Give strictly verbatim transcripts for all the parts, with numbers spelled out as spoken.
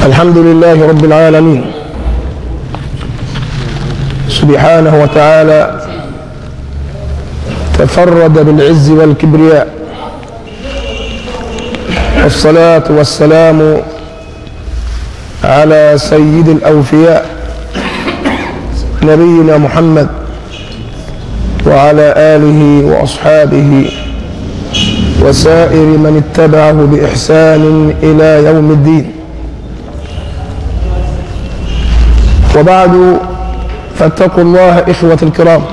الحمد لله رب العالمين سبحانه وتعالى تفرد بالعز والكبرياء، والصلاة والسلام على سيد الأوفياء نبينا محمد وعلى آله وأصحابه وسائر من اتبعه بإحسان إلى يوم الدين. وبعد، فاتقوا الله إخوة الكرام،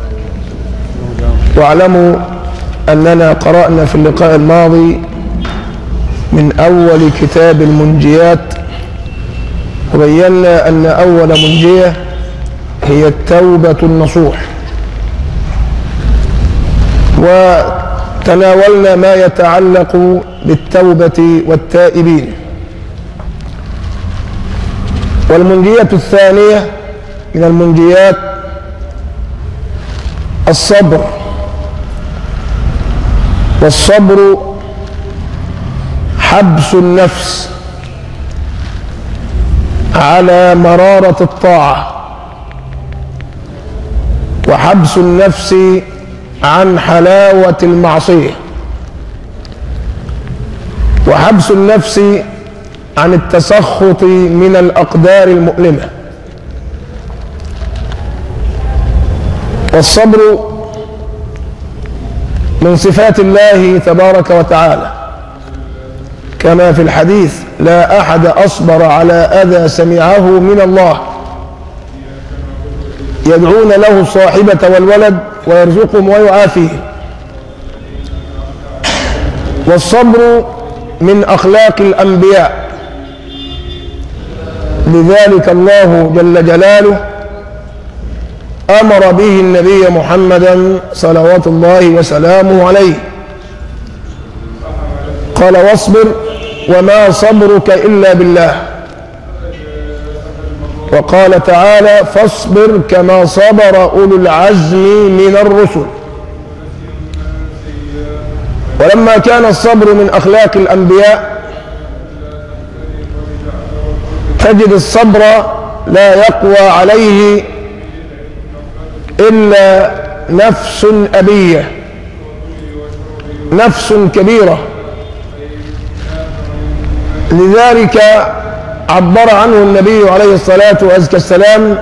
واعلموا أننا قرأنا في اللقاء الماضي من أول كتاب المنجيات، وبينا أن أول منجية هي التوبة النصوح، وتناولنا ما يتعلق بالتوبة والتائبين. والمنجية الثانية من المنجيات الصبر، والصبر حبس النفس على مرارة الطاعة، وحبس النفس عن حلاوة المعصية، وحبس النفس عن التسخط من الأقدار المؤلمة. والصبر من صفات الله تبارك وتعالى، كما في الحديث: لا أحد أصبر على أذى سمعه من الله، يدعون له الصاحبة والولد ويرزقهم ويعافيهم. والصبر من أخلاق الأنبياء، لذلك الله جل جلاله أمر به النبي محمدا صلوات الله وسلامه عليه، قال: واصبر وما صبرك إلا بالله. وقال تعالى: فاصبر كما صبر أولو العزم من الرسل. ولما كان الصبر من أخلاق الأنبياء، تجد الصبر لا يقوى عليه إلا نفس أبية، نفس كبيرة. لذلك عبر عنه النبي عليه الصلاة والسلام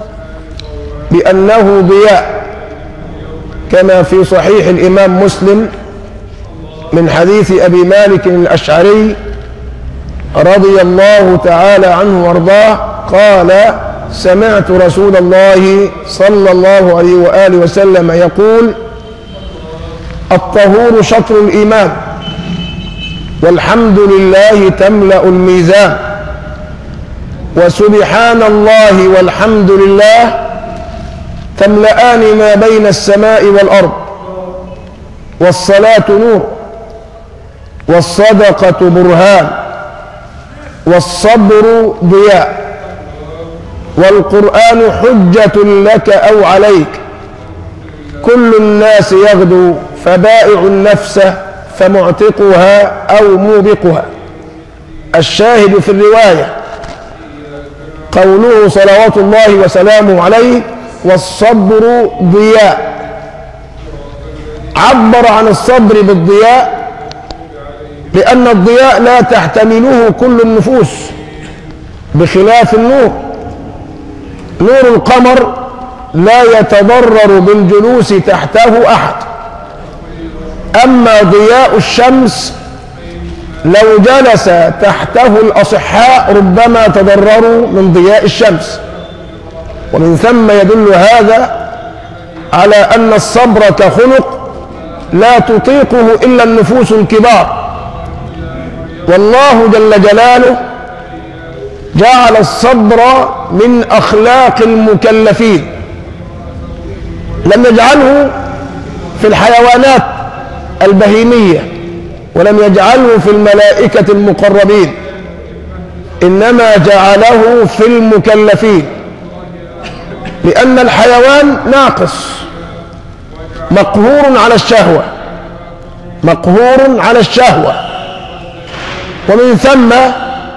بأنه ضياء، كما في صحيح الإمام مسلم من حديث أبي مالك الأشعري رضي الله تعالى عنه وارضاه قال: سمعت رسول الله صلى الله عليه وآله وسلم يقول: الطهور شطر الإيمان، والحمد لله تملأ الميزان، وسبحان الله والحمد لله تملأان ما بين السماء والأرض، والصلاة نور، والصدقة برهان، والصبر ضياء، والقرآن حجة لك أو عليك، كل الناس يغدو فبائع النفس فمعتقها أو موبقها. الشاهد في الرواية قوله صلوات الله وسلامه عليه: والصبر ضياء. عبر عن الصبر بالضياء لأن الضياء لا تحتمله كل النفوس، بخلاف النور. نور القمر لا يتضرر بالجلوس تحته أحد، أما ضياء الشمس لو جلس تحته الأصحاء ربما تضرروا من ضياء الشمس. ومن ثم يدل هذا على أن الصبر كخلق لا تطيقه إلا النفوس الكبار. والله جل جلاله جعل الصبر من أخلاق المكلفين، لم يجعله في الحيوانات البهيمية، ولم يجعله في الملائكة المقربين، إنما جعله في المكلفين، لأن الحيوان ناقص مقهور على الشهوة، مقهور على الشهوة، ومن ثم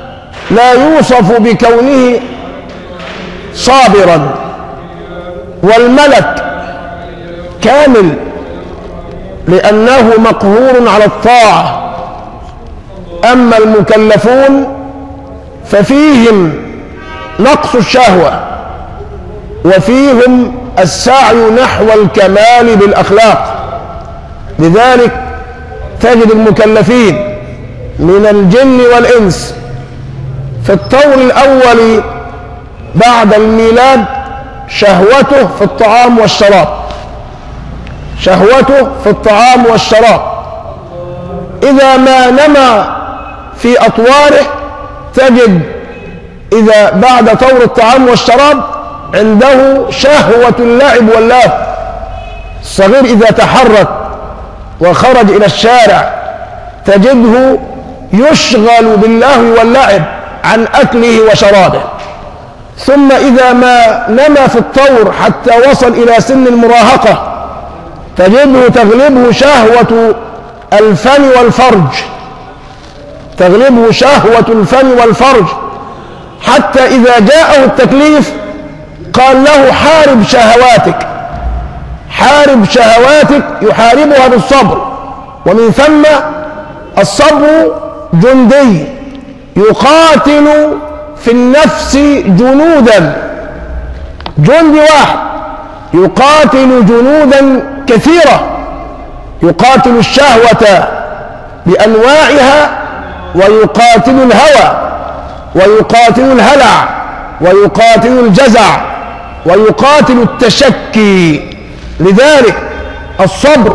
لا يوصف بكونه صابرا، والملك كامل لأنه مقهور على الطاعة. أما المكلفون ففيهم نقص الشهوة وفيهم السعي نحو الكمال بالأخلاق. لذلك تجد المكلفين من الجن والإنس في الطور الأول بعد الميلاد شهوته في الطعام والشراب، شهوته في الطعام والشراب. إذا ما نمى في أطواره تجد إذا بعد طور الطعام والشراب عنده شهوة اللعب واللهو. الصغير إذا تحرك وخرج إلى الشارع تجده يشغل باللهو واللعب عن أكله وشرابه. ثم إذا ما نمى في الطور حتى وصل إلى سن المراهقة تجده تغلبه شهوة الفم والفرج، تغلبه شهوة الفم والفرج، حتى إذا جاءه التكليف قال له حارب شهواتك، حارب شهواتك، يحاربها بالصبر. ومن ثم الصبر جندي يقاتل في النفس جنودا، جندي واحد يقاتل جنودا كثيرة، يقاتل الشهوة بأنواعها، ويقاتل الهوى، ويقاتل الهلع، ويقاتل الجزع، ويقاتل التشكي. لذلك الصبر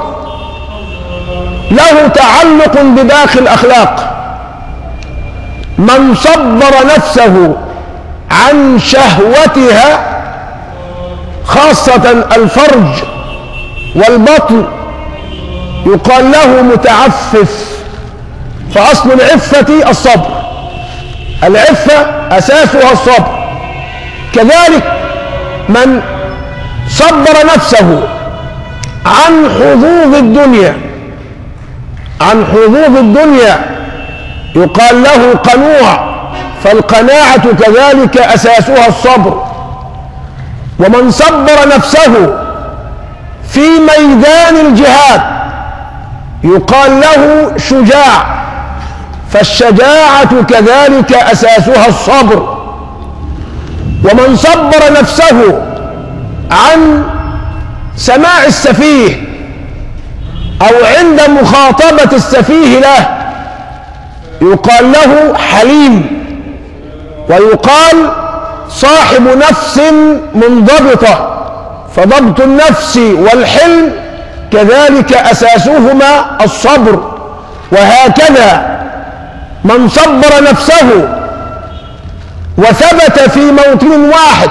له تعلق بباقي الأخلاق. من صبر نفسه عن شهوتها خاصة الفرج والبطن يقال له متعفف. فأصل العفة الصبر، العفة أساسها الصبر. كذلك من صبر نفسه عن حظوظ الدنيا، عن حظوظ الدنيا يقال له قنوع، فالقناعة كذلك أساسها الصبر. ومن صبر نفسه في ميدان الجهاد يقال له شجاع، فالشجاعة كذلك أساسها الصبر. ومن صبر نفسه عن سماع السفيه أو عند مخاطبة السفيه له يقال له حليم، ويقال صاحب نفس منضبطة. فضبط النفس والحلم كذلك أساسهما الصبر. وهكذا من صبر نفسه وثبت في موطن واحد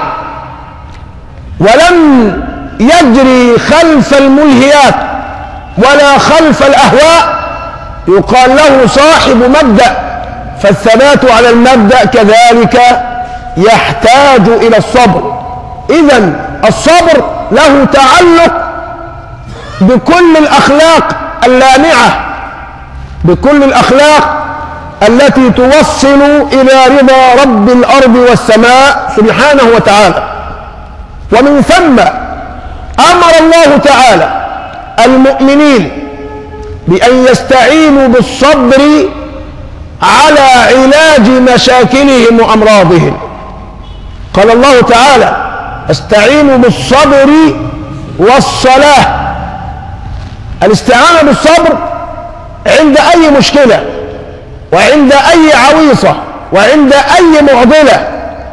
ولم يجري خلف الملهيات ولا خلف الأهواء يقال له صاحب مبدأ. فالثبات على المبدأ كذلك يحتاج إلى الصبر. إذن الصبر له تعلق بكل الأخلاق اللامعة، بكل الأخلاق التي توصل إلى رضا رب الأرض والسماء سبحانه وتعالى. ومن ثم أمر الله تعالى المؤمنين بأن يستعينوا بالصبر على علاج مشاكلهم وأمراضهم. قال الله تعالى استعينوا بالصبر والصلاة. الاستعانة بالصبر عند أي مشكلة وعند أي عويصة وعند أي معضلة.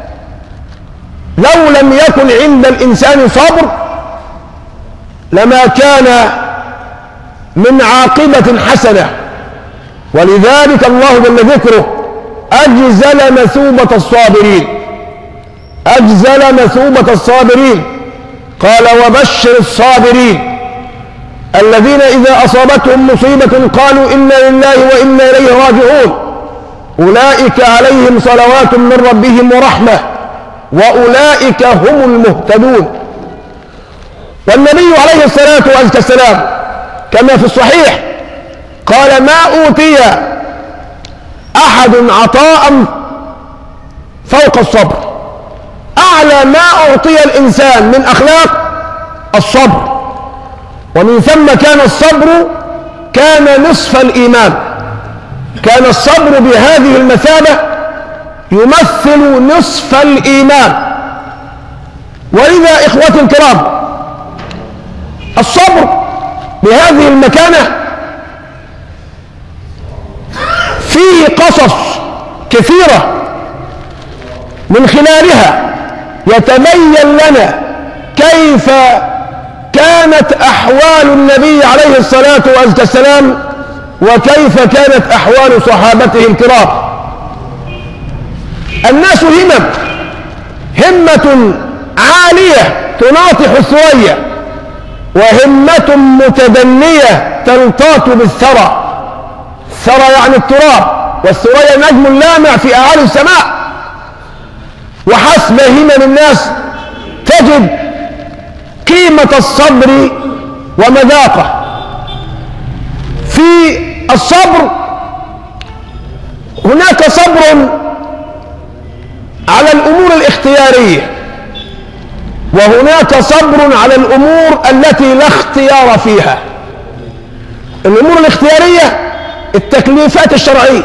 لو لم يكن عند الإنسان صبر لما كان من عاقبة حسنة. ولذلك الله جل ذكره أجزل مثوبة الصابرين، أجزل مثوبة الصابرين. قال وبشر الصابرين الذين إذا أصابتهم مصيبة قالوا إنا لله وإنا إليه راجعون أولئك عليهم صلوات من ربهم ورحمة وأولئك هم المهتدون. والنبي عليه الصلاة والسلام كما في الصحيح قال ما أوتي أحد عطاء فوق الصبر. أعلى ما أعطي الإنسان من أخلاق الصبر، ومن ثم كان الصبر كان نصف الإيمان. كان الصبر بهذه المثابة يمثل نصف الإيمان. ولذا إخوتي الكرام، الصبر بهذه المكانة فيه قصص كثيرة من خلالها يتبين لنا كيف كانت أحوال النبي عليه الصلاة والسلام وكيف كانت أحوال صحابته الكرام. الناس همم، همة عالية تناطح الثريا، وهمة متدنية تلتاط بالثرى. الثرى يعني التراب، والثريا نجم لامع في أعالي السماء. وحسب همم الناس تجد قيمة الصبر ومذاقه. في الصبر هناك صبر على الأمور الاختيارية، وهناك صبر على الأمور التي لا اختيار فيها. الأمور الاختيارية التكليفات الشرعية،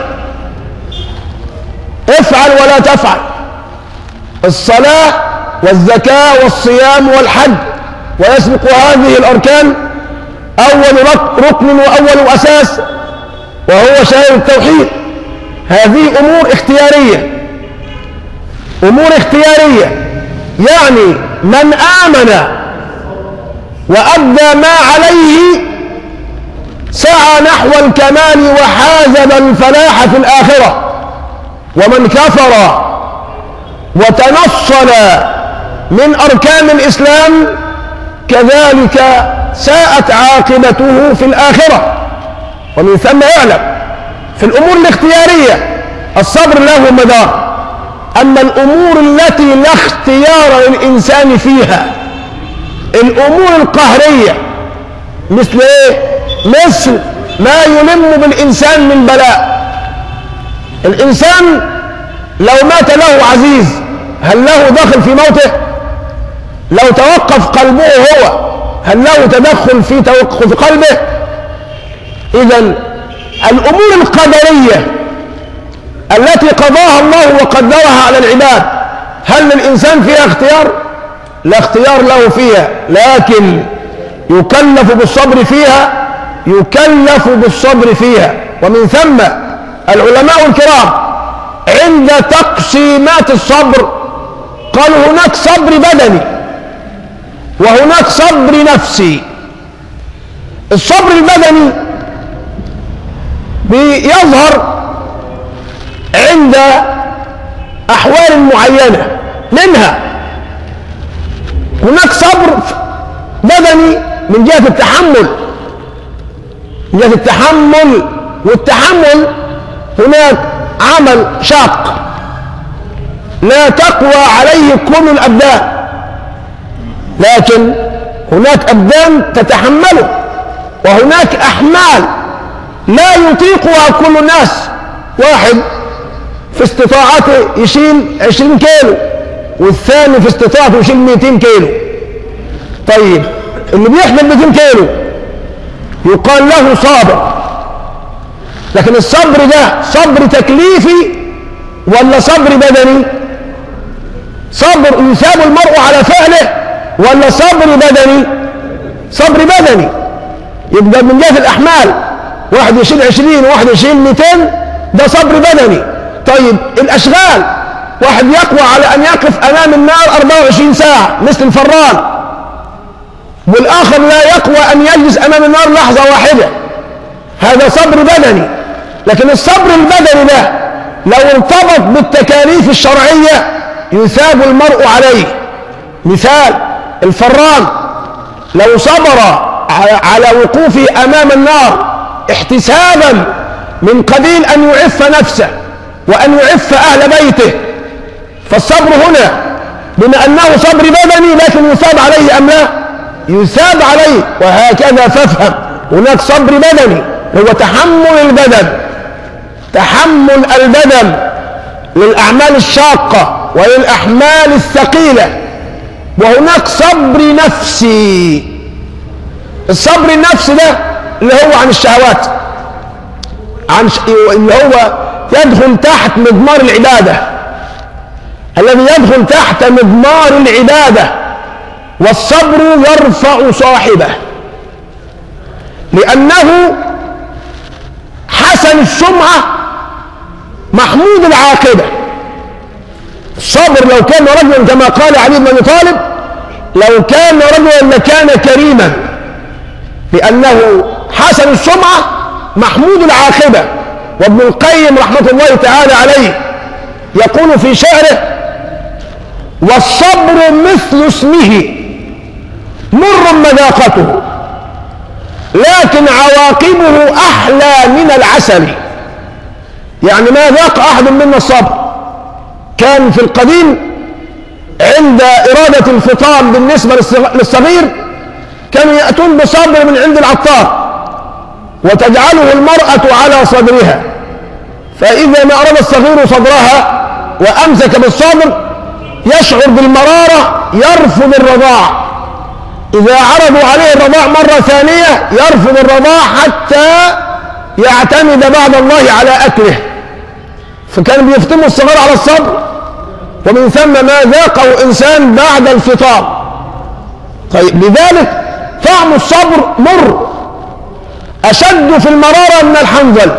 افعل ولا تفعل، الصلاة والزكاة والصيام والحج، ويسبق هذه الأركان أول ركن وأول أساس وهو شهادة التوحيد. هذه أمور اختيارية، أمور اختيارية يعني من آمن وأدى ما عليه سعى نحو الكمال وحازب الفلاح في الآخرة، ومن كفر وتنصل من أركان الإسلام كذلك ساءت عاقبته في الآخرة. ومن ثم يعلم في الأمور الاختيارية الصبر له مدار. أما الأمور التي لا اختيار للإنسان فيها، الأمور القهرية، مثل إيه؟ مثل ما يلم بالإنسان من بلاء. الإنسان لو مات له عزيز هل له دخل في موته؟ لو توقف قلبه هو هل له تدخل في توقف قلبه؟ إذن الأمور القدرية التي قضاها الله وقدرها على العباد هل للإنسان فيها اختيار؟ لا اختيار له فيها، لكن يكلف بالصبر فيها، يكلف بالصبر فيها. ومن ثم العلماء الكرام عند تقسيمات الصبر قالوا هناك صبر بدني وهناك صبر نفسي. الصبر البدني بيظهر عند أحوال معينة، منها هناك صبر بدني من جهة التحمل، من جهة التحمل والتحمل هناك عمل شاق لا تقوى عليه كل الأبدان، لكن هناك أبدان تتحمله، وهناك أحمال لا يطيقها كل الناس. واحد في استطاعته يشيل عشرين كيلو، والثاني في استطاعته يشيل مئتين كيلو. طيب اللي بيحمل مئتين كيلو يقال له صابر، لكن الصبر ده صبر تكليفي ولا صبر بدني؟ صبر يثاب المرء على فعله ولا صبر بدني؟ صبر بدني. يبقى من جهة الأحمال واحد يشيل عشرين وواحد يشيل مئتين، ده صبر بدني. طيب الأشغال، واحد يقوى على أن يقف أمام النار أربعة وعشرين ساعة مثل الفران، والآخر لا يقوى أن يجلس أمام النار لحظة واحدة، هذا صبر بدني. لكن الصبر البدني ده لو ارتبط بالتكاليف الشرعية يثاب المرء عليه. مثال الفران لو صبر على وقوفه أمام النار احتسابا من قبيل أن يعف نفسه وأن يعف أهل بيته، فالصبر هنا بما أنه صبر بدني لكن يثاب عليه أم لا؟ يثاب عليه. وهكذا فافهم هناك صبر بدني هو تحمل البدن، تحمل البدن للأعمال الشاقة وللأحمال الثقيلة، وهناك صبر نفسي. الصبر النفسي ده اللي هو عن الشهوات، عن ش... اللي هو يدخل تحت مضمار العبادة، الذي يدخل تحت مضمار العبادة. والصبر يرفع صاحبه لأنه حسن السمعة محمود العاقبة. الصبر لو كان رجلا كما قال علي بن أبي طالب، لو كان رجلا لكان كريما، لأنه حسن السمعة محمود العاقبة. وابن القيم رحمة الله تعالى عليه يقول في شعره: والصبر مثل اسمه مر مذاقته لكن عواقبه أحلى من العسل. يعني ما ذاق أحد منا الصبر. كان في القديم عند إرادة الفطام بالنسبة للصغير كانوا يأتون بصبر من عند العطار وتجعله المرأة على صدرها، فإذا ما أراد الصغير صدرها وأمسك بالصدر يشعر بالمرارة يرفض الرضاع. إذا عرضوا عليه الرضاع مرة ثانية يرفض الرضاع حتى يعتمد بعد الله على أكله. فكان بيفتموا الصغار على الصبر، ومن ثم ما ذاقه إنسان بعد الفطام. طيب، لذلك طعم الصبر مر، أشد في المرارة من الحنظل،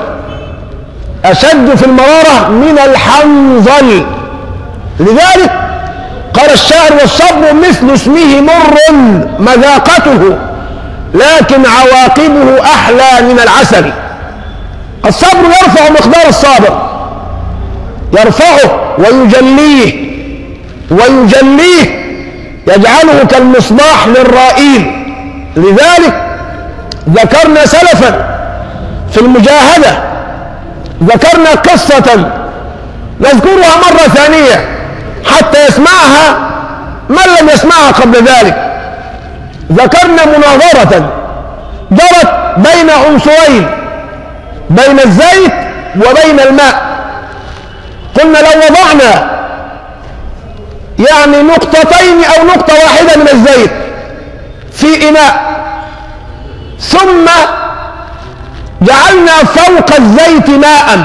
أشد في المرارة من الحنظل. لذلك قال الشاعر: والصبر مثل اسمه مر مذاقته لكن عواقبه أحلى من العسل. الصبر يرفع مقدار الصابر، يرفعه ويجليه ويجليه يجعله كالمصباح للرائين. لذلك ذكرنا سلفا في المجاهدة، ذكرنا قصة نذكرها مرة ثانية حتى يسمعها من لم يسمعها قبل ذلك. ذكرنا مناظرة جرت بين عنصرين، بين الزيت وبين الماء. قلنا لو وضعنا يعني نقطتين أو نقطة واحدة من الزيت في إناء ثم جعلنا فوق الزيت ماء،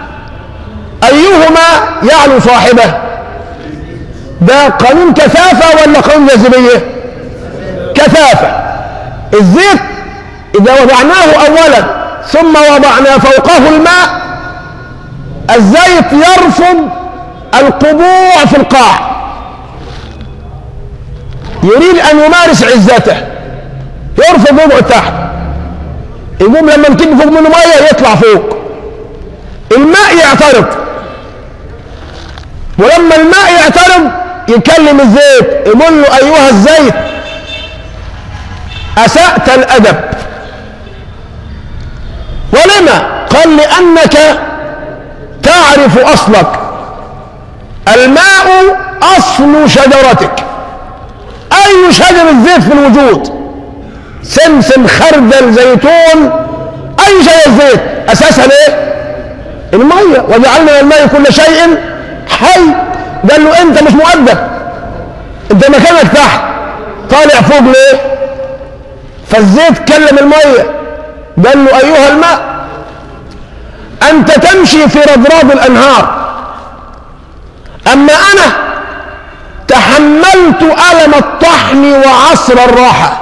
أيهما يعلو صاحبه؟ ده قانون كثافة ولا قانون جاذبية؟ كثافة. الزيت إذا وضعناه أولا ثم وضعنا فوقه الماء، الزيت يرفض القبوع في القاع، يريد أن يمارس عزته، يرفض وضعه تحت، يقوم لما نكب فوق منه مية يطلع فوق. الماء يعترض، ولما الماء يعترض يكلم الزيت يقول له: أيها الزيت أسأت الأدب. ولما؟ قال: لأنك تعرف أصلك، الماء أصل شجرتك. أي شجر الزيت في الوجود، سمسم، خردل، زيتون، أي شيء الزيت أساسها ليه؟ المية. وجعلنا من الماء كل شيء حي. قال له: أنت مش مؤدب، أنت مكانك تحت، طالع فوق ليه؟ فالزيت كلم المية قال له: أيها الماء أنت تمشي في رضراض الأنهار، أما أنا تحملت ألم الطحن وعصر الراحة.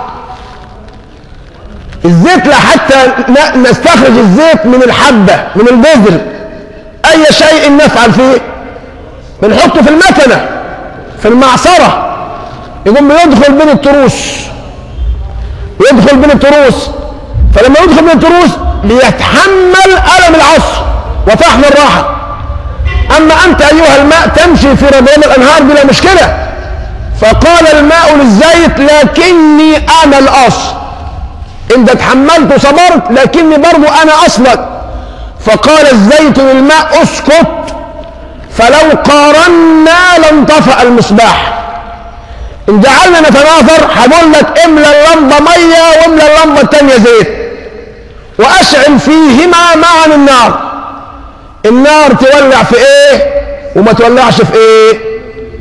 الزيت لحتى نستخرج الزيت من الحبة من البذر، أي شيء نفعل فيه؟ بنحطه في المكنة في المعصرة، يقوم يدخل بين التروس، يدخل بين التروس، فلما يدخل بين التروس ليتحمل ألم العصر وطحن الراحة. أما أنت أيها الماء تمشي في رضوان الأنهار بلا مشكلة. فقال الماء للزيت: لكني أنا الأصل، أنت تحملت وصبرت لكني برضو أنا أصلك. فقال الزيت للماء: اسكت، فلو قارنا لانطفأ المصباح. إن جعلنا نتناظر هقول لك: املى اللمبة مية واملى اللمبة التانية زيت وأشعل فيهما معا النار. النار تولع في إيه وما تولعش في إيه؟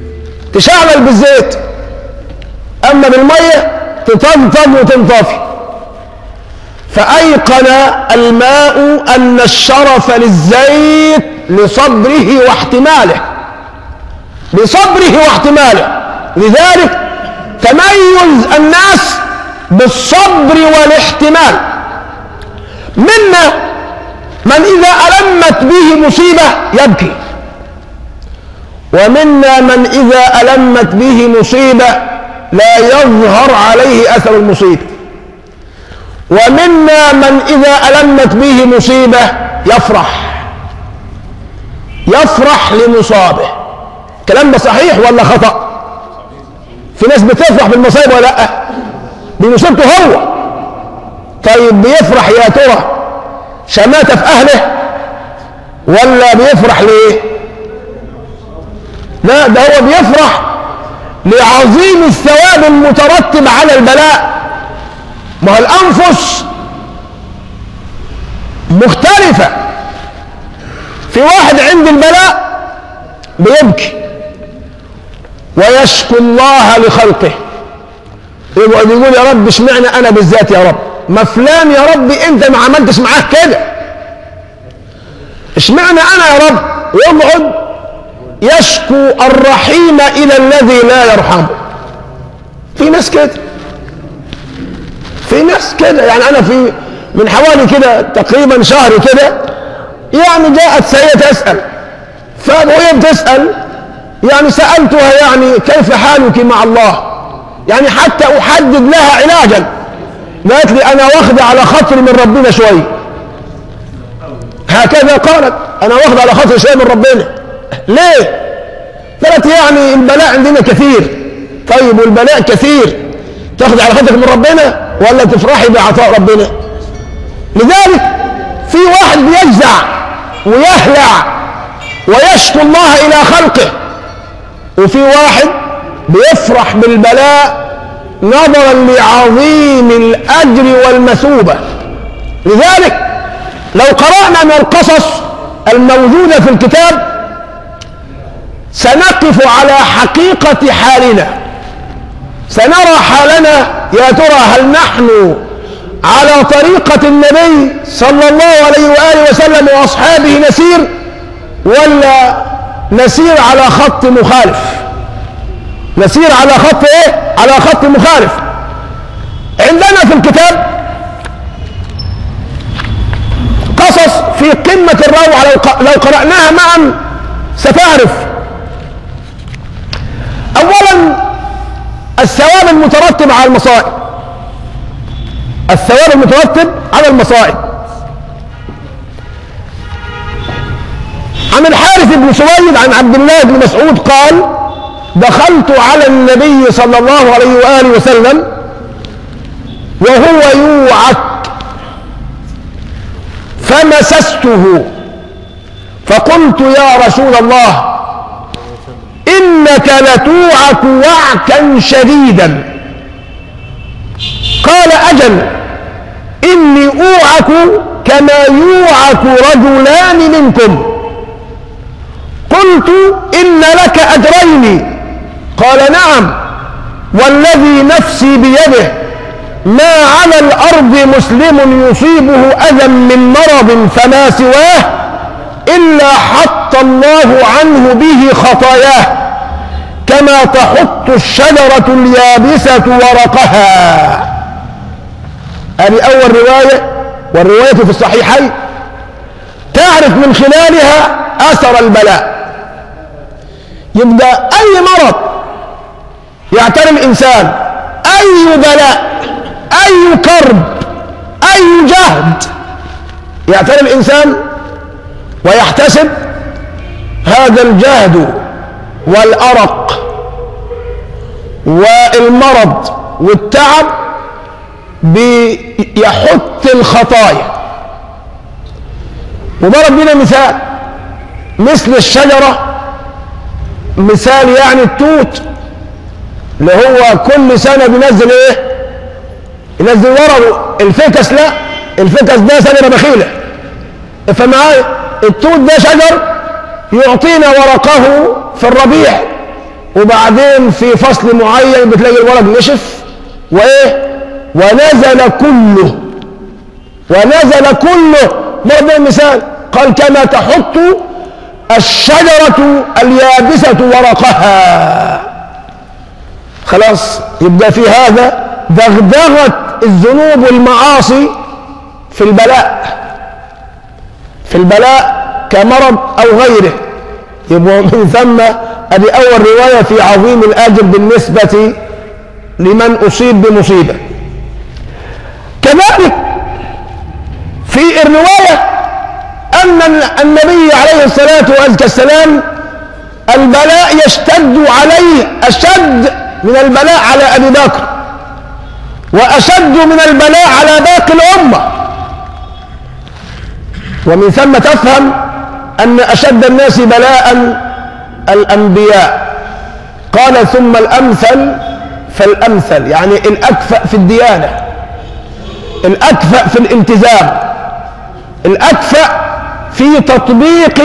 تشعل بالزيت، أما بالمية تطنطن وتنطفي. فأيقن الماء أن الشرف للزيت لصبره واحتماله، لصبره واحتماله. لذلك تميز الناس بالصبر والاحتمال. منا من إذا ألمت به مصيبة يبكي، ومنا من إذا ألمت به مصيبة لا يظهر عليه أثر المصيبة، ومنا من إذا ألمت به مصيبة يفرح، يفرح لمصابه. الكلام ده صحيح ولا خطأ؟ في ناس بتفرح بالمصائب ولا لا؟ بمصيبته هو. طيب بيفرح يا ترى شماتة في أهله ولا بيفرح ليه؟ لا، ده هو بيفرح لعظيم الثواب المترتب على البلاء. ما هو الأنفس مختلفة. في واحد عند البلاء بيبكي ويشكو الله لخلقه، يقعد يقول يا رب اشمعنى أنا بالذات يا رب؟ ما فلان يا رب أنت ما عملتش معاه كده، اشمعنى أنا يا رب؟ ويقعد يشكو الرحيم إلى الذي لا يرحمه. في ناس كده، في ناس كده. يعني أنا في من حوالي كده تقريبا شهر كده، يعني جاءت سيدة تسأل، فوهي بتسأل يعني سألتها يعني كيف حالك مع الله، يعني حتى أحدد لها علاجا. قالت لي أنا واخدة على خاطري من ربنا شوية، هكذا قالت، أنا واخدة على خاطري شوية من ربنا. ليه؟ قالت يعني البلاء عندنا كثير. طيب والبلاء كثير تاخد على خاطرك من ربنا ولا تفرحي بعطاء ربنا؟ لذلك في واحد بيجزع ويهلع ويشكو الله إلى خلقه، وفي واحد بيفرح بالبلاء نظرا لعظيم الأجر والمثوبة. لذلك لو قرأنا من القصص الموجودة في الكتاب سنقف على حقيقة حالنا، سنرى حالنا يا ترى هل نحن على طريقة النبي صلى الله عليه وآله وسلم وأصحابه نسير، ولا نسير على خط مخالف؟ نسير على خط ايه؟ على خط مخالف. عندنا في الكتاب قصص في قمة الروعة، لو قرأناها معا ستعرف. أولا الثواب المترتب على المصائب، الثواب المترتب على المصائب. عن الحارث بن سويد عن عبد الله بن مسعود قال دخلت على النبي صلى الله عليه وآله وسلم وهو يوعك فمسسته فقلت يا رسول الله إنك لتوعك وعكا شديدا. قال أجل إني أوعك كما يوعك رجلان منكم. قلت إن لك أجرين. قال نعم والذي نفسي بيده ما على الأرض مسلم يصيبه أذى من مرض فما سواه إلا حط الله عنه به خطاياه كما تحط الشجرة اليابسة ورقها. هذه أول رواية، والرواية في الصحيحين تعرف من خلالها أثر البلاء. يبدأ أي مرض يعتري الإنسان، أي بلاء، أي كرب، أي جهد يعتري الإنسان ويحتسب، هذا الجهد والأرق والمرض والتعب بيحط الخطايا. وضرب بنا مثال مثل الشجرة، مثال يعني التوت اللي هو كل سنة بينزل ايه؟ ينزل ورقه. الفكس لا، الفكس ده شجرة بخيلة. فمعايا التوت ده شجر يعطينا ورقه في الربيع وبعدين في فصل معين بتلاقي الورق نشف وايه ونزل كله ونزل كله. ضرب المثال قال كما تحط الشجرة اليابسة ورقها. خلاص يبقى في هذا دغدغة الذنوب والمعاصي في البلاء في البلاء كمرض أو غيره. يبقى من ثم ادي أول رواية في عظيم الأجر بالنسبة لمن أصيب بمصيبة. كذلك في الرواية أن النبي عليه الصلاة والسلام البلاء يشتد عليه أشد من البلاء على أبي بكر وأشد من البلاء على باقي الأمة. ومن ثم تفهم أن أشد الناس بلاء الأنبياء. قال ثم الأمثل فالأمثل، يعني الأكفأ في الديانة، الأكفأ في الالتزام، الأكفأ في تطبيق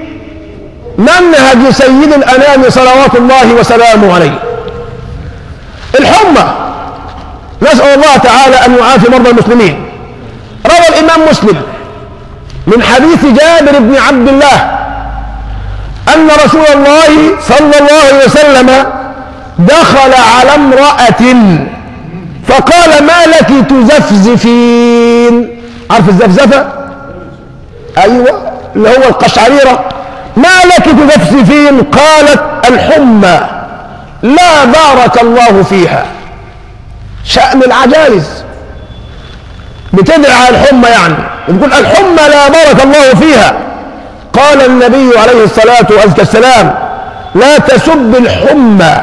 منهج سيد الأنام صلوات الله وسلامه عليه. الحمى نسأل الله تعالى أن يعافي مرضى المسلمين. روى الإمام مسلم من حديث جابر بن عبد الله أن رسول الله صلى الله عليه وسلم دخل على امرأة فقال ما لك تزفزفين؟ عارف الزفزفة؟ أيوة اللي هو القشعريرة. ما لك تزفزفين؟ قالت الحمى لا بارك الله فيها. شأن العجائز بتدعي على الحمى، يعني بتقول الحمى لا بارك الله فيها. قال النبي عليه الصلاة والسلام لا تسب الحمى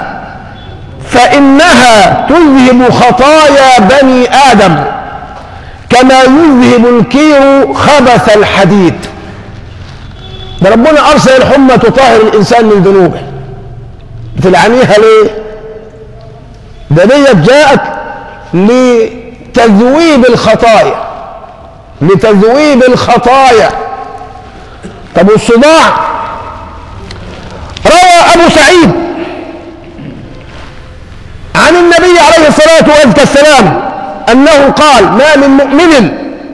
فإنها تذهب خطايا بني آدم كما يذهب الكير خبث الحديد. ده ربنا أرسل الحمى تطهر الإنسان من ذنوبه. بتلعنيها ليه؟ ده ديت جاءت لتذويب الخطايا لتذويب الخطايا. طب والصداع؟ روى أبو سعيد عن النبي عليه الصلاة والسلام أنه قال ما من مؤمن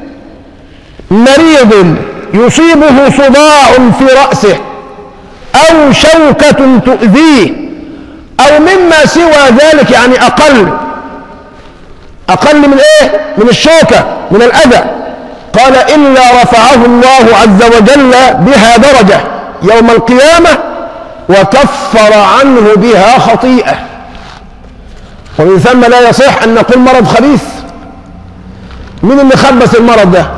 مريض يصيبه صداع في رأسه أو شوكة تؤذيه أو مما سوى ذلك، يعني أقل أقل من إيه؟ من الشوكة، من الأذى. قال إلا رفعه الله عز وجل بها درجة يوم القيامة وكفر عنه بها خطيئة. ومن ثم لا يصح أن نقول مرض خبيث. مين اللي خبث المرض ده؟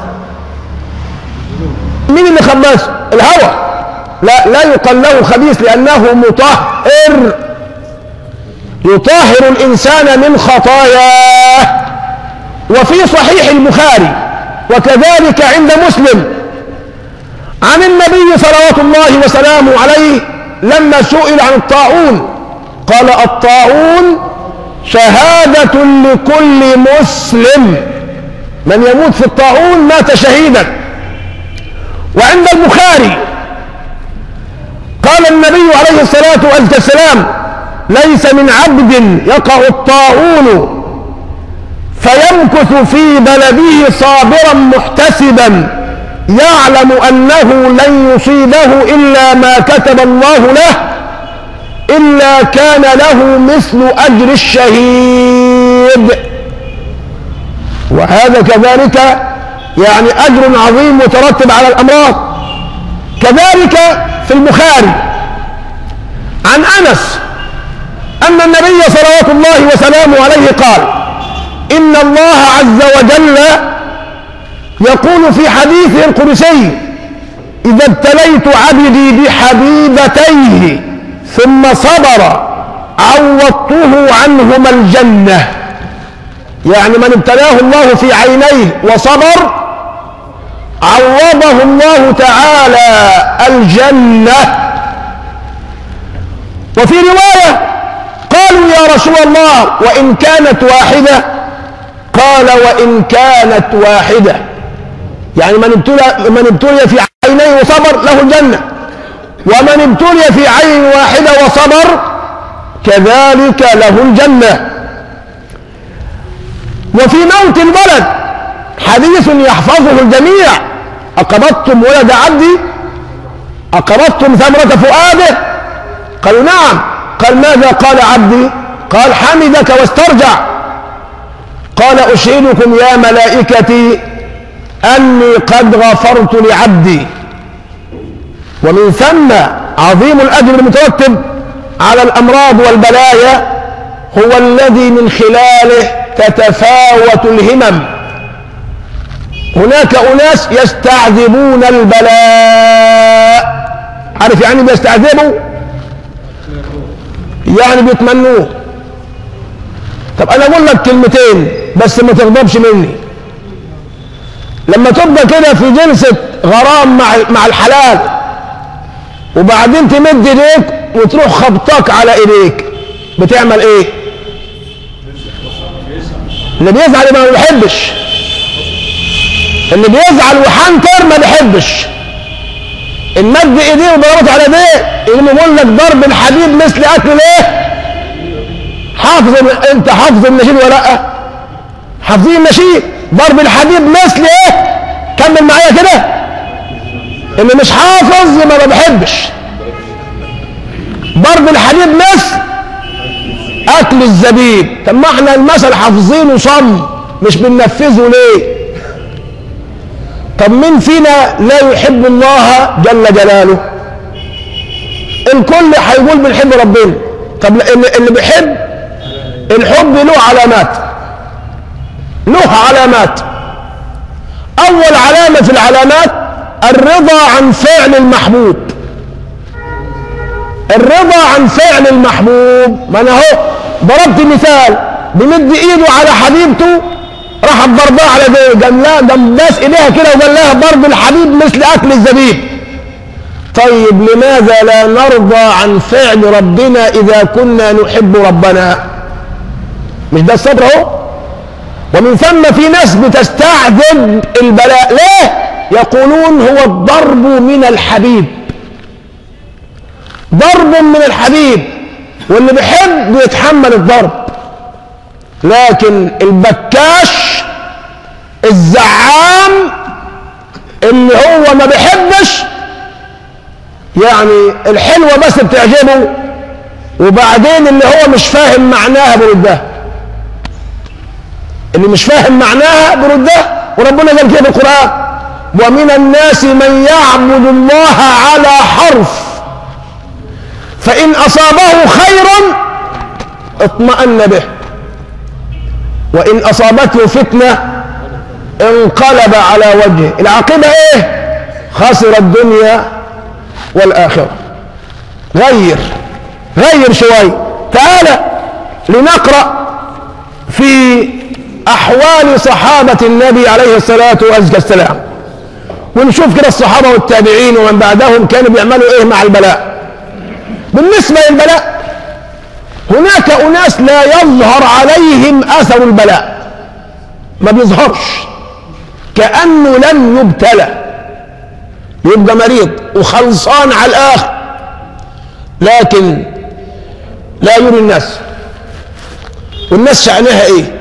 مين اللي خبث؟ الهوى. لا لا يقال له خبيث لأنه مطهر، يطهر الإنسان من خطاياه. وفي صحيح البخاري وكذلك عند مسلم عن النبي صلوات الله وسلامه عليه لما سئل عن الطاعون قال الطاعون شهادة لكل مسلم، من يموت في الطاعون مات شهيدا. وعند البخاري قال النبي عليه الصلاة والسلام ليس من عبد يقع الطاعون فيمكث في بلده صابرا محتسبا يعلم أنه لن يصيبه إلا ما كتب الله له إلا كان له مثل أجر الشهيد. وهذا كذلك يعني أجر عظيم مترتب على الأمراض. كذلك في البخاري عن أنس أن النبي صلوات الله وسلامه عليه قال إن الله عز وجل يقول في حديثه القدسي إذا ابتليت عبدي بحبيبتيه ثم صبر عوضته عنهما الجنة. يعني من ابتلاه الله في عينيه وصبر عوضه الله تعالى الجنة. وفي رواية قالوا يا رسول الله وإن كانت واحدة؟ قال وإن كانت واحدة، يعني من ابتلي من ابتلي في عينيه وصبر له الجنة، ومن ابتلي في عين واحدة وصبر كذلك له الجنة. وفي موت الولد حديث يحفظه الجميع: أقبضتم ولد عبدي؟ أقبضتم ثمرة فؤاده؟ قالوا نعم. قال ماذا؟ قال عبدي. قال حمدك واسترجع. قال أشهدكم يا ملائكتي أني قد غفرت لعبدي. ومن ثم عظيم الأجر المترتب على الأمراض والبلايا هو الذي من خلاله تتفاوت الهمم. هناك أناس يستعذبون البلاء. عارف يعني بيستعذبوا؟ يعني بيتمنوه. طب أنا أقول لك كلمتين بس ما تغضبش مني. لما تبقى كده في جلسة غرام مع مع الحلال وبعدين تمد ايديك وتروح خبطك على ايديك، بتعمل ايه؟ اللي بيزعل ما بيحبش، اللي بيزعل وحنكر ما بيحبش. ان مد ايديه وضربت على ايديه يقوم يقول لك ضرب الحبيب مثل اكل ايه؟ حافظ. انت حافظ النشيد ولا لا؟ حافظين النشيد. ضرب الحبيب مثل ايه؟ كمل معايا كده. اللي مش حافظ ما بحبش. ضرب الحبيب مثل اكل الزبيب. طب ما احنا المثل حافظينه صم مش بننفذه ليه؟ طب مين فينا لا يحب الله جل جلاله؟ الكل هيقول بنحب ربنا. طب اللي بيحب الحب له علامات، له علامات. اول علامة في العلامات الرضا عن فعل المحبوب. الرضا عن فعل المحبوب. ما انا اهو ضربت مثال، بمد ايده على حبيبته راح ضربها على ايديه، قام لا قام داس ايديها كده وقال لها ضرب الحبيب مثل اكل الزبيب. طيب لماذا لا نرضى عن فعل ربنا اذا كنا نحب ربنا؟ مش ده الصبر اهو؟ ومن ثم في ناس بتستعذب البلاء. ليه؟ يقولون هو الضرب من الحبيب، ضرب من الحبيب، واللي بيحب بيتحمل الضرب. لكن البكاش الزعام اللي هو ما بيحبش، يعني الحلوة بس بتعجبه وبعدين اللي هو مش فاهم معناها بردها. اللي مش فاهم معناها بردها. وربنا قال كده في القرآن: ومن الناس من يعبد الله على حرف فإن أصابه خير اطمأن به وإن أصابته فتنة انقلب على وجهه. العاقبة ايه؟ خسر الدنيا والآخرة. غير غير شوي. تعالى لنقرأ في أحوال صحابة النبي عليه الصلاة والسلام ونشوف كده الصحابة والتابعين ومن بعدهم كانوا بيعملوا ايه مع البلاء. بالنسبة للبلاء هناك أناس لا يظهر عليهم أثر البلاء، ما بيظهرش، كأنه لم يبتلى، يبقى مريض وخلصان على الآخر، لكن لا يري الناس. والناس شأنها ايه؟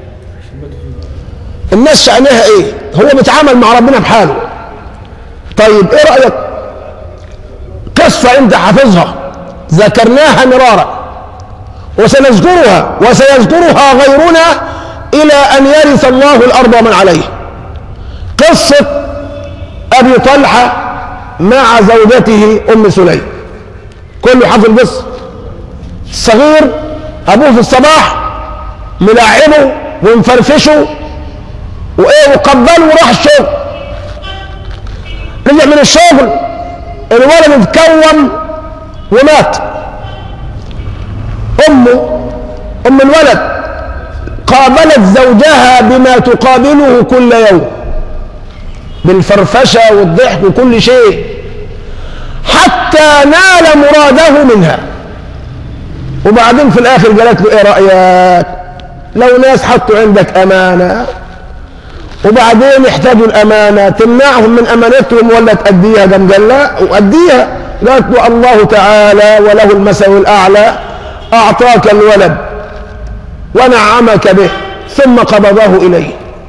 الناس شأنها ايه؟ هو بيتعامل مع ربنا بحاله. طيب ايه رأيك قصة انت حافظها ذكرناها مرارا وسنذكرها وسيذكرها غيرنا الى ان يرث الله الارض ومن عليه. قصة ابي طلحة مع زوجته ام سليم. كله حافظ القصة. الصغير ابوه في الصباح ملاعبه ومفرفشه وايه وقبله وراح الشغل. رجع من الشغل الولد اتكوم ومات. امه ام الولد قابلت زوجها بما تقابله كل يوم، بالفرفشه والضحك وكل شيء، حتى نال مراده منها. وبعدين في الاخر قالت له ايه رايك لو ناس حطوا عندك امانه وبعدين احتاجوا الامانه تمنعهم من امانتهم ولا تاديها؟ قام قال لا اؤديها. قالت له الله تعالى وله المثل الاعلى أعطاك الولد ونعمك به ثم قبضه إليه.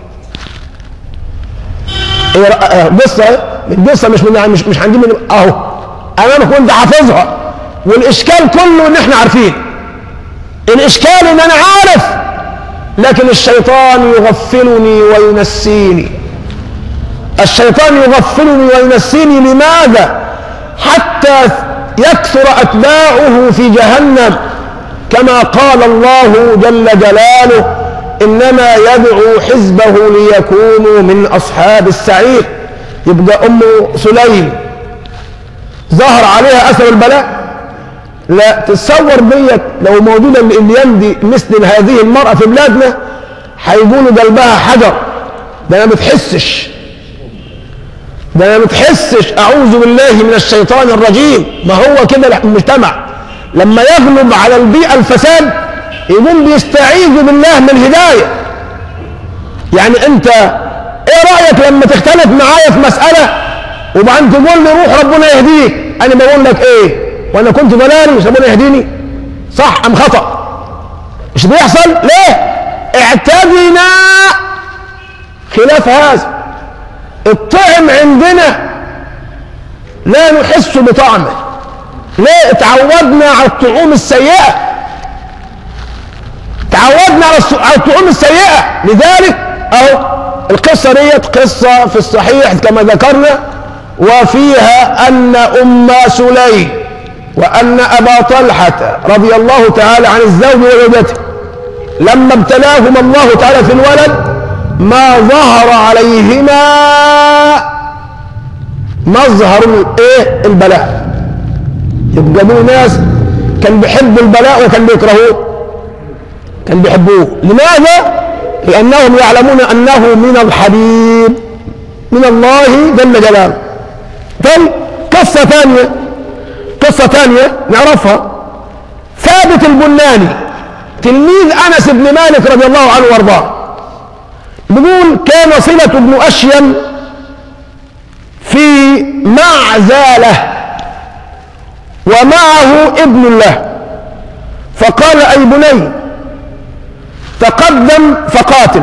قصة القصة مش من مش مش هنجيب من أهو أمامك وأنت حافظها، والإشكال كله إن إحنا عارفين. الإشكال إن أنا عارف لكن الشيطان يغفلني وينسيني. الشيطان يغفلني وينسيني لماذا؟ حتى يكثر أتباعه في جهنم، كما قال الله جل جلاله: إنما يدعو حزبه ليكونوا من أصحاب السعير. يبقى أم سليم ظهر عليها أثر البلاء؟ لا. تتصور ديت لو موجودة الأيام دي مثل هذه المرأة في بلادنا هيقولوا قلبها حجر، ده أنا بتحسش، ده أنا بتحسش. أعوذ بالله من الشيطان الرجيم. ما هو كده المجتمع لما يغلب على البيئة الفساد يقوم بيستعيذ بالله من الهداية. يعني أنت إيه رأيك لما تختلف معايا في مسألة وبعدين تقول لي روح ربنا يهديك؟ أنا بقول لك إيه؟ وأنا كنت ضلالي مش ربنا يهديني؟ صح أم خطأ؟ مش بيحصل؟ ليه؟ اعتدنا خلاف هذا. الطعم عندنا لا نحس بطعمه. ليه؟ اتعودنا على الطعوم السيئة، تعودنا على الطعوم السيئة. لذلك أهو القصة ديت قصة في الصحيح كما ذكرنا، وفيها أن أم سليم وأن أبا طلحة رضي الله تعالى عن الزوج وزوجته لما ابتلاهما الله تعالى في الولد ما ظهر عليهما مظهر الايه؟ البلاء. يبقى دول ناس كان بيحبوا البلاء وكان بيكرهوه، كان بيحبوه. لماذا؟ لأنهم يعلمون أنه من الحبيب من الله جل جلاله. طيب قصة ثانية، قصة ثانية نعرفها. ثابت البناني تلميذ أنس بن مالك رضي الله عنه وارضاه بيقول: كان صلة بن أشيم في معزالة ومعه ابن له، فقال: أي بني تقدم فقاتل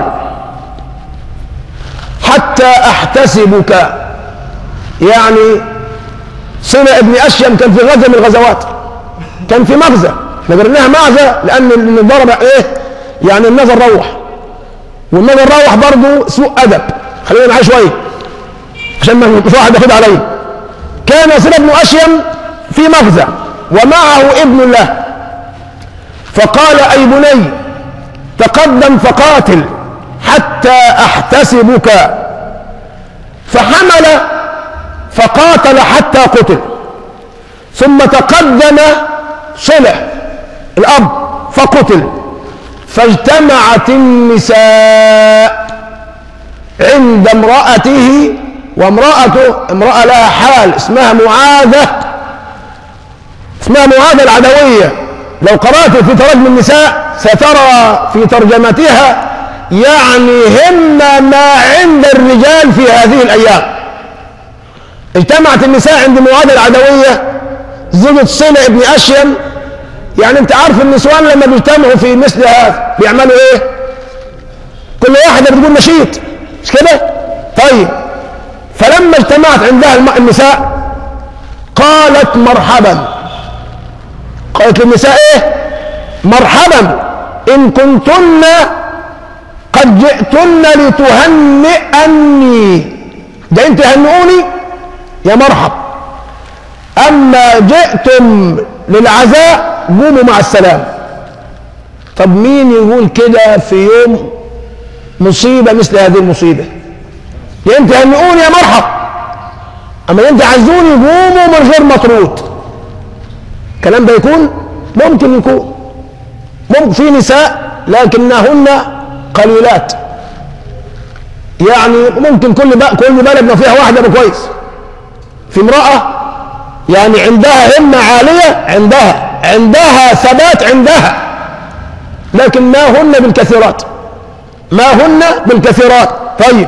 حتى أحتسبك. يعني صلة ابن أشيم كان في غزة من الغزوات، كان في مغزى، احنا قلناها مغزى لأن الضرب ايه؟ يعني النظر روح، والنظر روح برضه سوء أدب. خلينا معاه شوية عشان ما مش واحد ياخد عليه. كان صلة بن أشيم في مغزى ومعه ابن له، فقال: أي بني تقدم فقاتل حتى أحتسبك. فحمل فقاتل حتى قتل. ثم تقدم صلة الأب فقتل. فاجتمعت النساء عند امرأته، وامرأته امرأة لها حال اسمها معاذة، اسمها معاذة العدوية. لو قرأت في ترجم النساء سترى في ترجمتها يعني هم ما عند الرجال في هذه الأيام. اجتمعت النساء عند معاذة العدوية زوجة صلة ابن أشيم. يعني انت عارف النسوان لما بيجتمعوا في مثل هذا بيعملوا ايه؟ كل واحدة بتقول نشيد، مش كده؟ طيب، فلما اجتمعت عندها النساء قالت: مرحبا. قالت للنساء ايه؟ مرحبا إن كنتن قد جئتن لتهنئني، جايين تهنئوني يا مرحب، أما جئتم للعزاء قوموا مع السلام. طب مين يقول كده في يوم مصيبة مثل هذه المصيبة؟ جايين تهنئوني يا مرحب، أما أنت عزوني قوموا من غير مطرود. الكلام ده يكون ممكن يكون ممكن في نساء لكنهن قليلات، يعني ممكن كل كل بلد ما فيها واحدة كويس. في امرأة يعني عندها همة عالية، عندها عندها ثبات عندها، لكن ما هن بالكثيرات، ما هن بالكثيرات. طيب،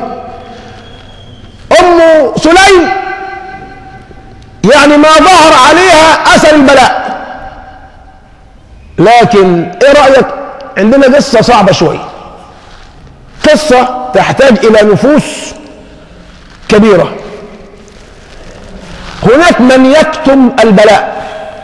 أم سليم يعني ما ظهر عليها أثر البلاء، لكن ايه رأيك؟ عندنا قصة صعبة شوي، قصة تحتاج الى نفوس كبيرة. هناك من يكتم البلاء،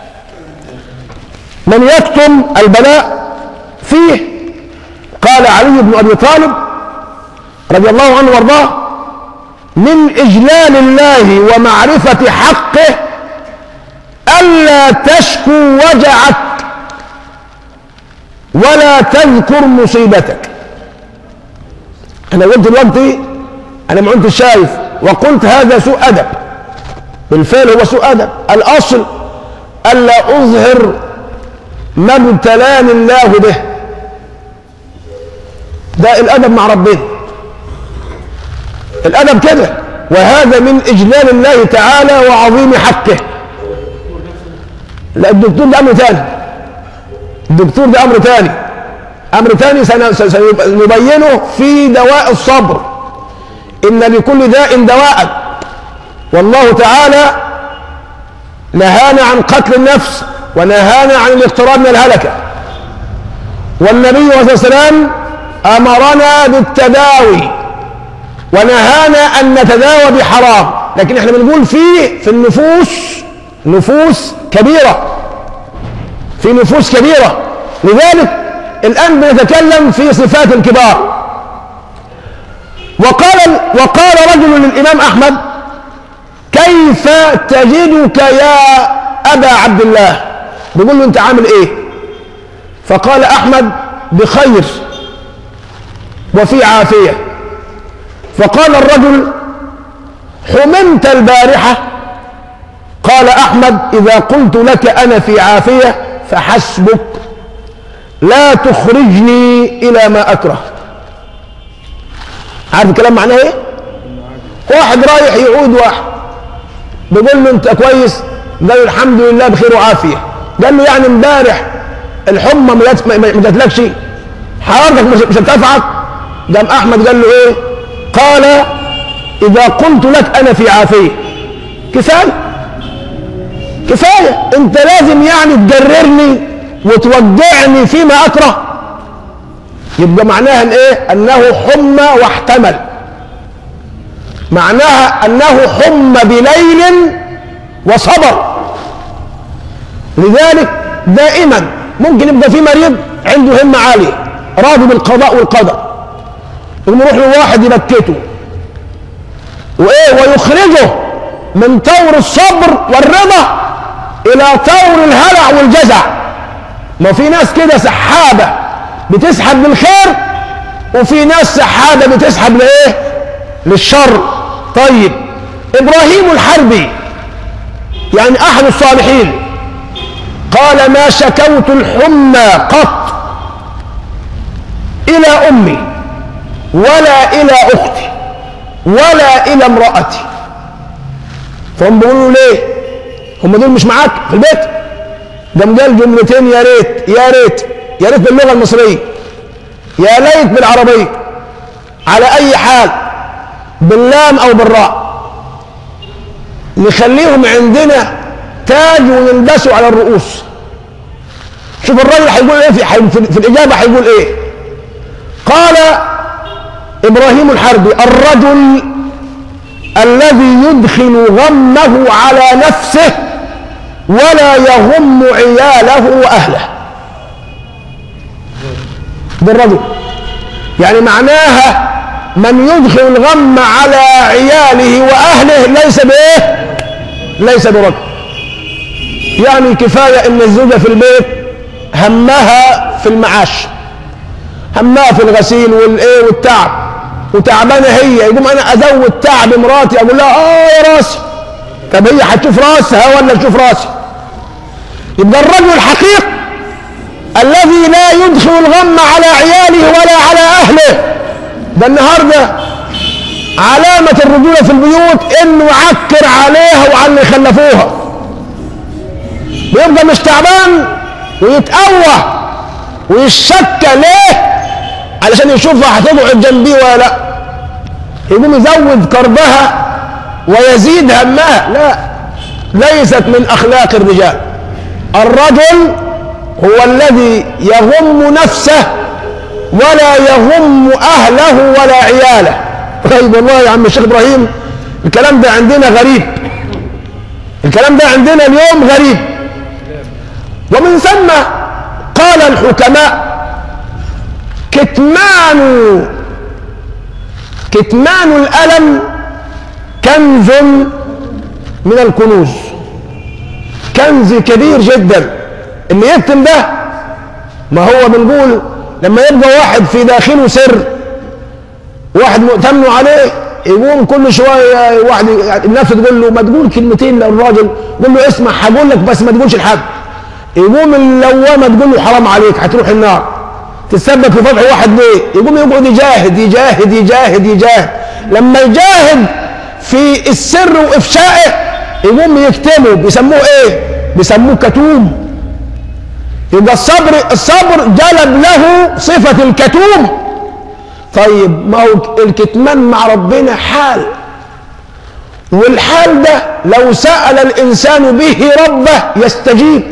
من يكتم البلاء فيه. قال علي بن ابي طالب رضي الله عنه وارضاه: من اجلال الله ومعرفة حقه الا تشكو وجعك ولا تذكر مصيبتك. انا قلت دلوقتي انا ما كنتش شايف وقلت هذا سوء ادب، بالفعل هو سوء ادب. الاصل الا اظهر ما ابتلاني الله به، ده الادب مع ربنا، الادب كده. وهذا من اجلال الله تعالى وعظيم حقه. لا الدكتور ده امر ثاني، الدكتور ده امر ثاني، امر ثاني سنبينه في دواء الصبر. ان لكل داء دواء، والله تعالى نهانا عن قتل النفس ونهانا عن الاقتراب من الهلكه، والنبي عليه الصلاه والسلام امرنا بالتداوي ونهانا ان نتداوى بحرام. لكن احنا بنقول في في النفوس نفوس كبيره، في نفوس كبيره. لذلك الان بنتكلم في صفات الكبار. وقال وقال رجل للامام احمد: كيف تجدك يا ابا عبد الله؟ بيقول له انت عامل ايه؟ فقال احمد: بخير وفي عافيه. فقال الرجل: حممت البارحه؟ قال احمد: اذا قلت لك انا في عافيه فحسبك، لا تخرجني الى ما اكره. عارف الكلام معناه ايه؟ واحد رايح يعود واحد بيقول له انت كويس؟ قال له الحمد لله بخير وعافيه. قال له يعني امبارح الحمى ما جاتلكش؟ حرارتك مش هترفعك؟ قام احمد قال له ايه؟ قال: اذا قلت لك انا في عافيه كفايه، كفايه. انت لازم يعني تجررني وتوجعني فيما اكره؟ يبقى معناها ايه؟ انه حمى واحتمل، معناها انه حمى بليل وصبر. لذلك دائما ممكن يبقى في مريض عنده همه عاليه راضي بالقضاء والقدر، ونروح له واحد يبكته وايه ويخرجه من طور الصبر والرضا الى طور الهلع والجزع. ما في ناس كده سحابه بتسحب للخير، وفي ناس سحابه بتسحب لايه؟ للشر. طيب ابراهيم الحربي يعني احد الصالحين قال: ما شكوت الحمى قط الى امي ولا الى اختي ولا الى امرأتي. فهم بيقولوا ليه؟ هم دول مش معاك في البيت؟ ده قال جملتين: يا ريت يا ريت يا ريت باللغه المصريه، يا ليت بالعربيه، على اي حال باللام او بالراء، نخليهم عندنا تاج ونلبسه على الرؤوس. شوف الراجل هيقول ايه في, في الاجابه، هيقول ايه؟ قال ابراهيم الحربي: الرجل الذي يدخل غمه على نفسه ولا يغم عياله واهله. ده الرجل، يعني معناها من يدخل الغم على عياله واهله ليس بايه؟ ليس برجل. يعني كفايه ان الزوجه في البيت همها في المعاش، همها في الغسيل والايه والتعب، وتعبانه هي، يقوم انا ازود تعب مراتي، اقول لها اه يا راسي. طب هي هتشوف راسها ولا تشوف راسي؟ يبقى الرجل الحقيقي الذي لا يدخل الغم على عياله ولا على اهله. ده النهارده علامه الرجوله في البيوت انه يعكر عليها وعلى اللي خلفوها، ويبقى مش تعبان ويتقوى ويشك ليه؟ علشان يشوفها هتقعد جنبيه ولا لا، يقوم يزود كربها ويزيد همها. لا، ليست من اخلاق الرجال. الرجل هو الذي يغم نفسه ولا يغم أهله ولا عياله. طيب والله يا عم الشيخ إبراهيم الكلام ده عندنا غريب، الكلام ده عندنا اليوم غريب. ومن ثم قال الحكماء كتمان كتمان الألم كنز من الكنوز، كنز كبير جدا. اللي يكتم ده، ما هو بنقول لما يبقى واحد في داخله سر، واحد مؤتمن عليه، يقوم كل شويه واحد الناس تقول له ما تقول كلمتين للراجل، يقول له اسمع هقول لك بس ما تقولش لحد. يقوم اللوامه تقول له حرام عليك هتروح النار، تتسبب في فضح واحد ليه؟ يقوم يقعد يجاهد يجاهد يجاهد يجاهد، لما يجاهد في السر وافشائه يقوم يكتمه، بيسموه ايه؟ بيسموه كتوم. يبقى الصبر الصبر جلب له صفه الكتوم. طيب ما هو الكتمان مع ربنا حال، والحال ده لو سأل الإنسان به ربه يستجيب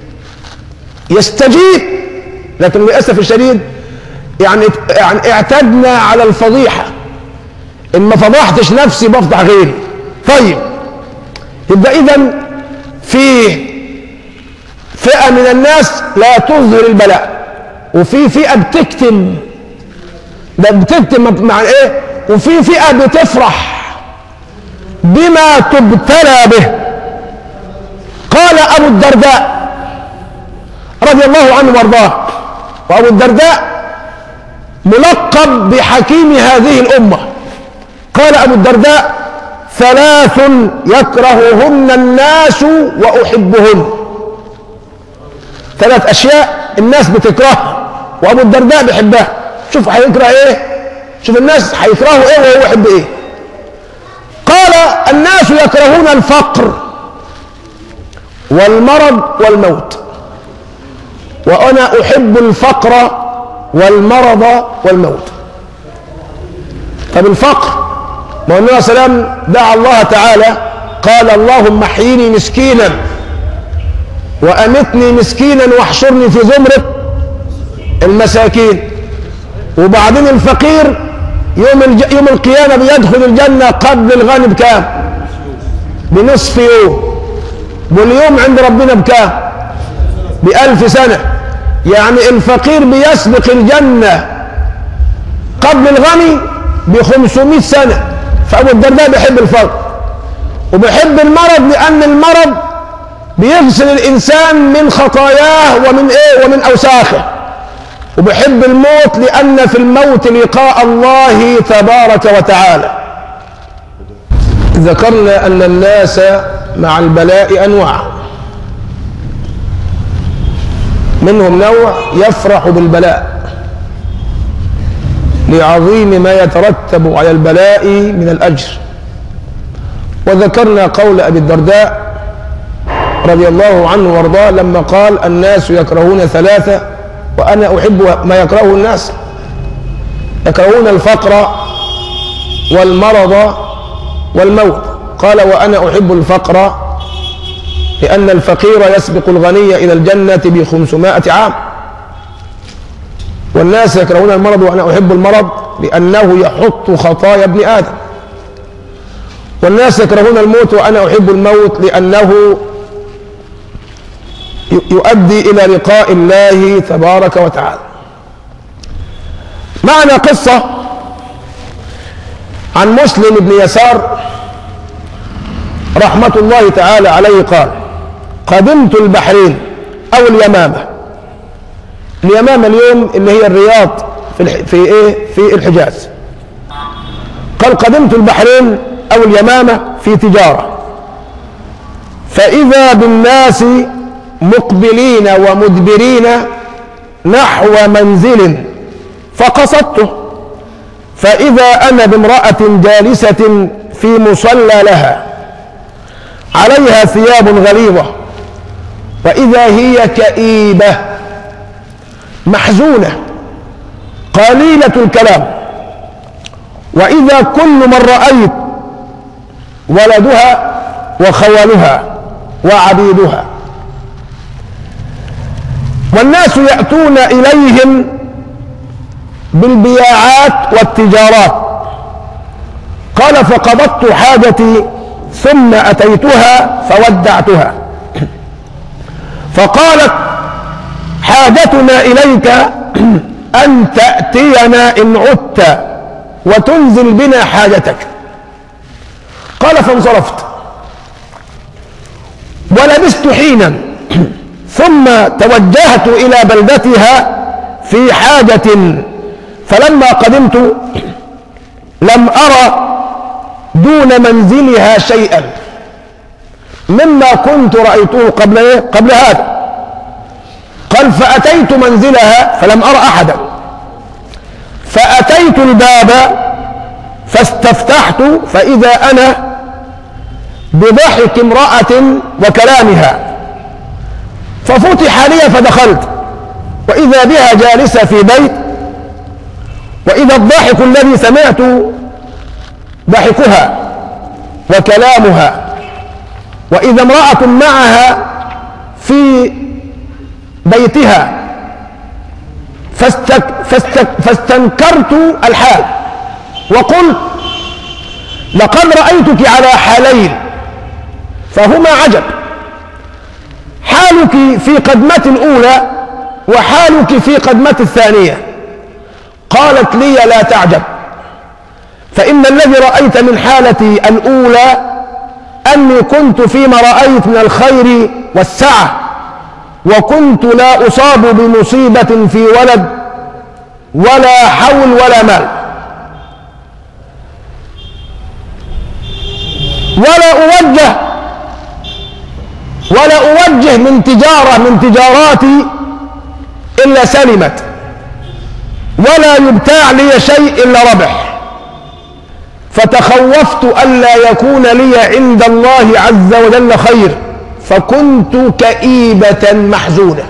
يستجيب لكن للأسف الشديد يعني يعني اعتدنا على الفضيحة، إن ما فضحتش نفسي بفضح غيري. طيب يبقى إذن في فئة من الناس لا تظهر البلاء، وفي فئة بتكتم، ده بتكتم مع ايه، وفي فئة بتفرح بما تبتلى به. قال أبو الدرداء رضي الله عنه وارضاه، وأبو الدرداء ملقب بحكيم هذه الأمة، قال أبو الدرداء ثلاث يكرههن الناس وأحبهن. ثلاث أشياء الناس بتكرهها وأبو الدرداء بيحبها. شوف هيكره ايه، شوف الناس هيكرهوا ايه وهو يحب ايه. قال الناس يكرهون الفقر والمرض والموت، وانا احب الفقر والمرض والموت. طب الفقر، ما هو النبي صلى الله عليه وسلم دعا الله تعالى قال اللهم احيني مسكينا وامتني مسكينا واحشرني في زمرة المساكين. وبعدين الفقير يوم الج... يوم القيامة بيدخل الجنة قبل الغني بكام؟ بنصف يوم. واليوم عند ربنا بكام؟ بألف سنة. يعني الفقير بيسبق الجنة قبل الغني بخمسمائة سنة. فأبو الدرداء بيحب الفقر وبيحب المرض، لأن المرض بيغسل الإنسان من خطاياه ومن إيه؟ ومن أوساخه. وبحب الموت لأن في الموت لقاء الله تبارك وتعالى. ذكرنا أن الناس مع البلاء أنواع، منهم نوع يفرح بالبلاء لعظيم ما يترتب على البلاء من الأجر. وذكرنا قول أبي الدرداء رضي الله عنه وارضاه لما قال الناس يكرهون ثلاثة وأنا أحب ما يكرهه الناس، يكرهون الفقر والمرض والموت. قال وأنا أحب الفقر لأن الفقير يسبق الغني إلى الجنة بخمسمائة عام. والناس يكرهون المرض وأنا أحب المرض لأنه يحط خطايا ابن آدم. والناس يكرهون الموت وأنا أحب الموت لأنه يؤدي إلى لقاء الله تبارك وتعالى. معنا قصة عن مسلم بن يسار رحمة الله تعالى عليه قال قدمت البحرين أو اليمامة. اليمامة اليوم اللي هي الرياض في في إيه في الحجاز. قال قدمت البحرين أو اليمامة في تجارة، فإذا بالناس مقبلين ومدبرين نحو منزل فقصدته، فإذا أنا بامرأة جالسة في مصلى لها عليها ثياب غليظة، وإذا هي كئيبة محزونة قليلة الكلام، وإذا كل من رأيت ولدها وخولها وعبيدها. والناس يأتون إليهم بالبياعات والتجارات. قال فقضت حاجتي ثم أتيتها فودعتها، فقالت حاجتنا إليك أن تأتينا إن عدت وتنزل بنا حاجتك. قال فانصرفت ولبثت حينا ثم توجهت إلى بلدتها في حاجة، فلما قدمت لم أرى دون منزلها شيئا مما كنت رأيته قبل إيه؟ قبل هذا. قال فأتيت منزلها فلم أرى أحدا، فأتيت الباب فاستفتحت فإذا أنا بضحك امرأة وكلامها، ففتح لي فدخلت وإذا بها جالسة في بيت، وإذا الضحك الذي سمعت ضحكها وكلامها، وإذا امرأة معها في بيتها، فاستك فاستك فاستنكرت الحال وقلت لقد رأيتك على حالين فهما عجب، حالك في قدمة الأولى وحالك في قدمة الثانية. قالت لي لا تعجب، فإن الذي رأيت من حالتي الأولى أني كنت فيما رأيت من الخير والسعة، وكنت لا أصاب بمصيبة في ولد ولا حول ولا مال، ولا أوجه ولا أوجه من تجارة من تجاراتي إلا سلمت، ولا يبتاع لي شيء إلا ربح، فتخوفت ألا يكون لي عند الله عز وجل خير، فكنت كئيبة محزونة.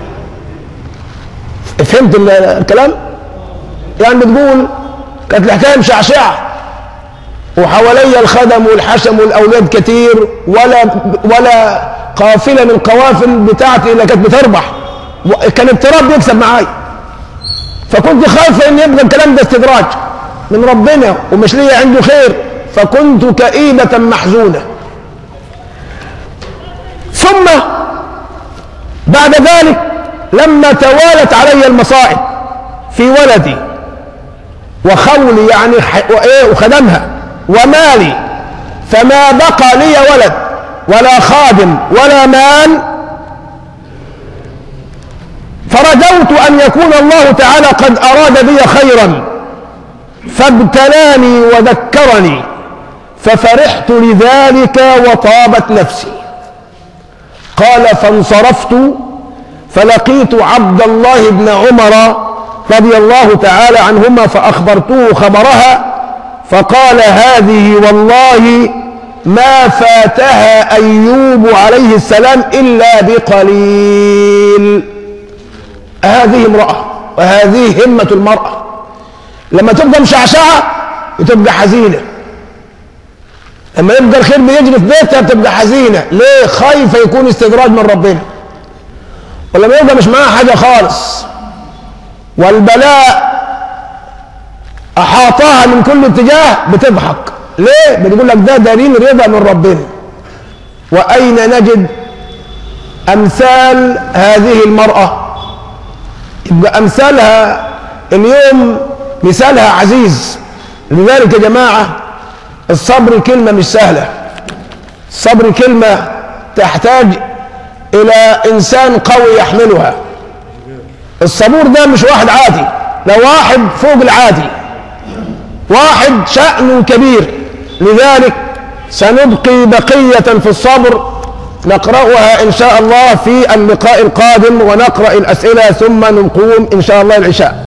فهمت الكلام؟ يعني بتقول كانت الحكاية مشعشعة وحوالي الخدم والحشم والأولاد كتير، ولا ولا قافلة من القوافل بتاعتي اللي كانت بتربح، كان اضطراب بيكسب معاي، فكنت خايفة ان يبقى الكلام ده استدراج من ربنا ومش ليا عنده خير، فكنت كئيبة محزونة. ثم بعد ذلك لما توالت علي المصائب في ولدي وخولي يعني وخدمها ومالي، فما بقى لي ولد ولا خادم ولا مال، فرجوت أن يكون الله تعالى قد أراد بي خيرا فابتلاني وذكرني، ففرحت لذلك وطابت نفسي. قال فانصرفت فلقيت عبد الله بن عمر رضي الله تعالى عنهما فأخبرته خبرها، فقال هذه والله ما فاتها أيوب عليه السلام إلا بقليل. هذه امرأة وهذه همة المرأة، لما تبقى مشعشعة بتبقى حزينة، لما يبقى الخير بيجري في بيتها بتبقى حزينة. ليه؟ خايفة يكون استدراج من ربنا. ولما يبقى مش معاها حاجة خالص والبلاء أحاطها من كل اتجاه بتضحك. ليه؟ بتقول لك ده دليل رضا من ربنا. وأين نجد أمثال هذه المرأة؟ يبقى أمثالها اليوم مثالها عزيز. لذلك يا جماعة الصبر كلمة مش سهلة، الصبر كلمة تحتاج إلى إنسان قوي يحملها. الصبور ده مش واحد عادي، ده واحد فوق العادي، واحد شأنه كبير. لذلك سنبقي بقية في الصبر نقرأها إن شاء الله في اللقاء القادم، ونقرأ الأسئلة ثم نقوم إن شاء الله العشاء.